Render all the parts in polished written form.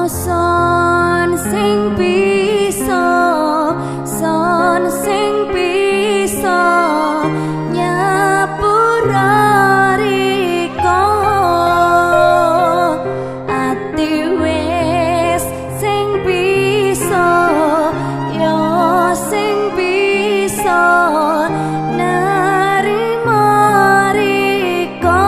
son sing bisa, son sing bisa nyapura riko ati wis sing bisa yo sing bisa narima riko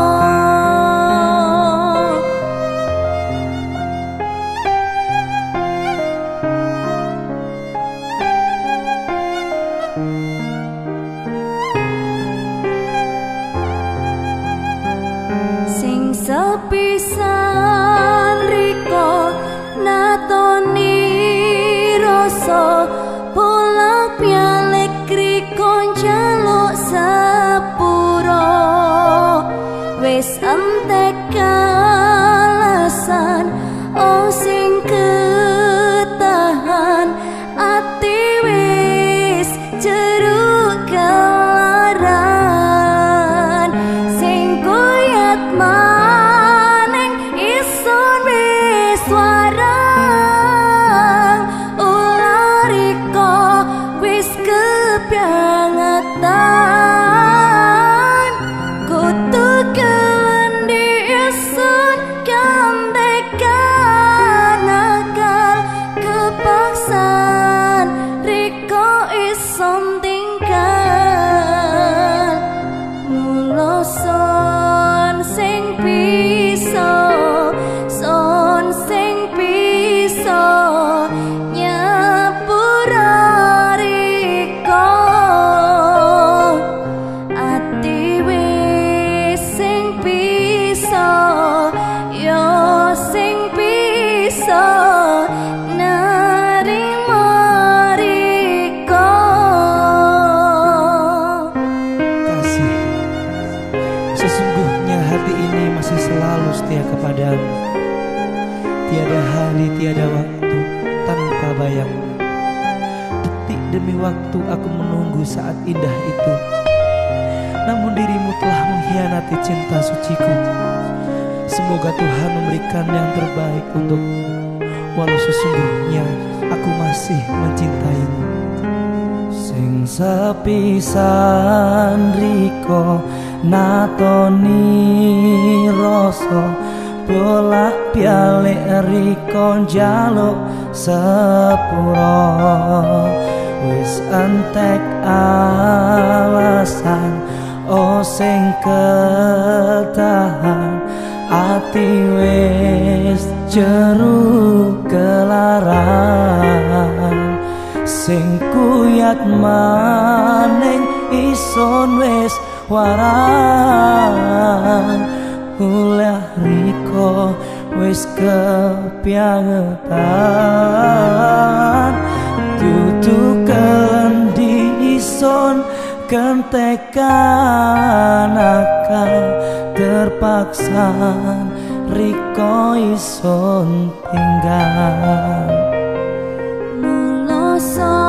sing sepisan riko natoni rasa bolak balik riko njaluk sepuro wis entek alasan oh sing ketahan ati wis jeruk kelaran sing kuyat maneng isun wis warang ulariko wis kebangetan kutu kendi isun kantekan akal kepaksaan riko isun tinggal mula son sing bisa, son sing bisa nyapura riko ati wis sing bisa yo sing bisa narima riko. Kasih, sesungguhnya hati ini masih selalu setia kepadamu. Tiada hari, tiada waktu tanpa bayangmu. Detik demi waktu aku menunggu saat indah itu. Namun dirimu telah mengkhianati cinta suciku. Semoga Tuhan memberikan yang terbaik untukmu, walau sesungguhnya aku masih mencintaimu. Sing sepisan riko natoni rasa bolak balik riko njaluk sepuro wis entek alasan oh sing ketahan ati wis jeruk kelaran sing kuyat maning isun wis warang ulah riko wis kepiangetan tutu kendi isun kentekan akal terpaksa riko isun tinggal Mula son